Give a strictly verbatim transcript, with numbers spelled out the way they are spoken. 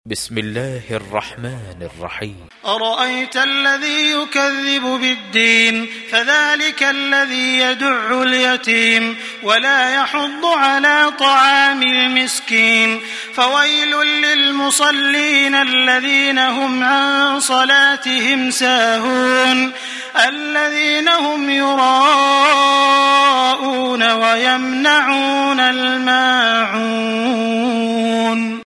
بسم الله الرحمن الرحيم. أرأيت الذي يكذب بالدين فذلك الذي يدع اليتيم ولا يحض على طعام المسكين فويل للمصلين الذين هم عن صلاتهم ساهون الذين هم يراءون ويمنعون الماعون